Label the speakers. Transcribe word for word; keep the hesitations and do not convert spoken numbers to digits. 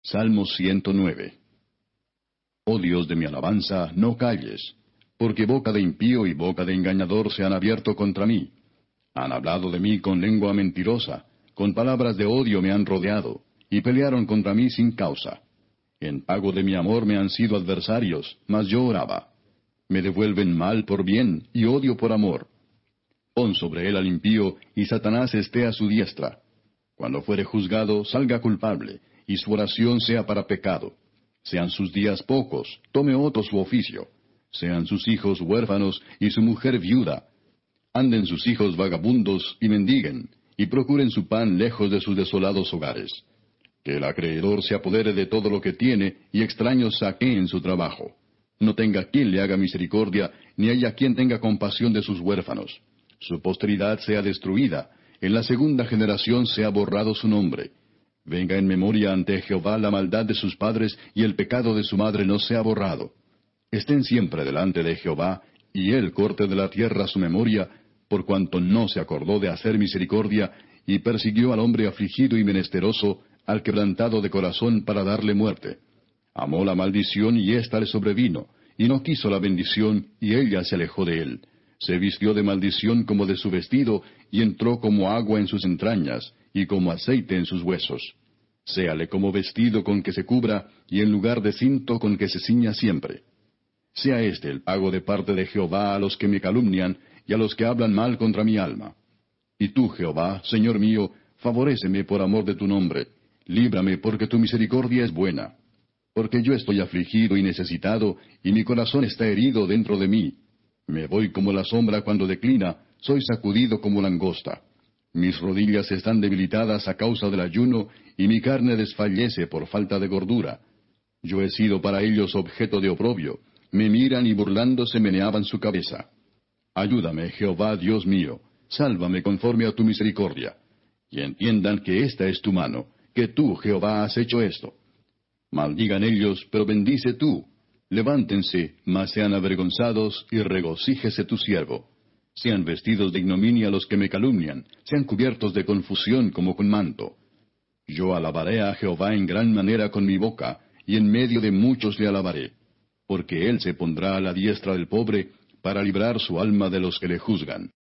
Speaker 1: Salmo ciento nueve. Oh Dios de mi alabanza, no calles, porque boca de impío y boca de engañador se han abierto contra mí. Han hablado de mí con lengua mentirosa, con palabras de odio me han rodeado, y pelearon contra mí sin causa. En pago de mi amor me han sido adversarios, mas yo oraba. Me devuelven mal por bien y odio por amor. Pon sobre él al impío, y Satanás esté a su diestra. Cuando fuere juzgado, salga culpable, y su oración sea para pecado. Sean sus días pocos, tome otro su oficio. Sean sus hijos huérfanos y su mujer viuda. Anden sus hijos vagabundos y mendiguen, y procuren su pan lejos de sus desolados hogares. Que el acreedor se apodere de todo lo que tiene, y extraños saqueen su trabajo. No tenga quien le haga misericordia, ni haya quien tenga compasión de sus huérfanos. Su posteridad sea destruida, en la segunda generación sea borrado su nombre. Venga en memoria ante Jehová la maldad de sus padres, y el pecado de su madre no sea borrado. Estén siempre delante de Jehová, y él corte de la tierra su memoria, por cuanto no se acordó de hacer misericordia, y persiguió al hombre afligido y menesteroso, al quebrantado de corazón, para darle muerte. Amó la maldición, y ésta le sobrevino, y no quiso la bendición, y ella se alejó de él. Se vistió de maldición como de su vestido, y entró como agua en sus entrañas, y como aceite en sus huesos. Séale como vestido con que se cubra, y en lugar de cinto con que se ciña siempre. Sea este el pago de parte de Jehová a los que me calumnian, y a los que hablan mal contra mi alma. Y tú, Jehová, Señor mío, favoréceme por amor de tu nombre. Líbrame, porque tu misericordia es buena. Porque yo estoy afligido y necesitado, y mi corazón está herido dentro de mí. Me voy como la sombra cuando declina, soy sacudido como langosta. Mis rodillas están debilitadas a causa del ayuno, y mi carne desfallece por falta de gordura. Yo he sido para ellos objeto de oprobio, me miran y burlándose meneaban su cabeza. Ayúdame, Jehová Dios mío, sálvame conforme a tu misericordia. Y entiendan que esta es tu mano, que tú, Jehová, has hecho esto. Maldigan ellos, pero bendice tú. Levántense, mas sean avergonzados, y regocíjese tu siervo. Sean vestidos de ignominia los que me calumnian, sean cubiertos de confusión como con manto. Yo alabaré a Jehová en gran manera con mi boca, y en medio de muchos le alabaré. Porque él se pondrá a la diestra del pobre, para librar su alma de los que le juzgan.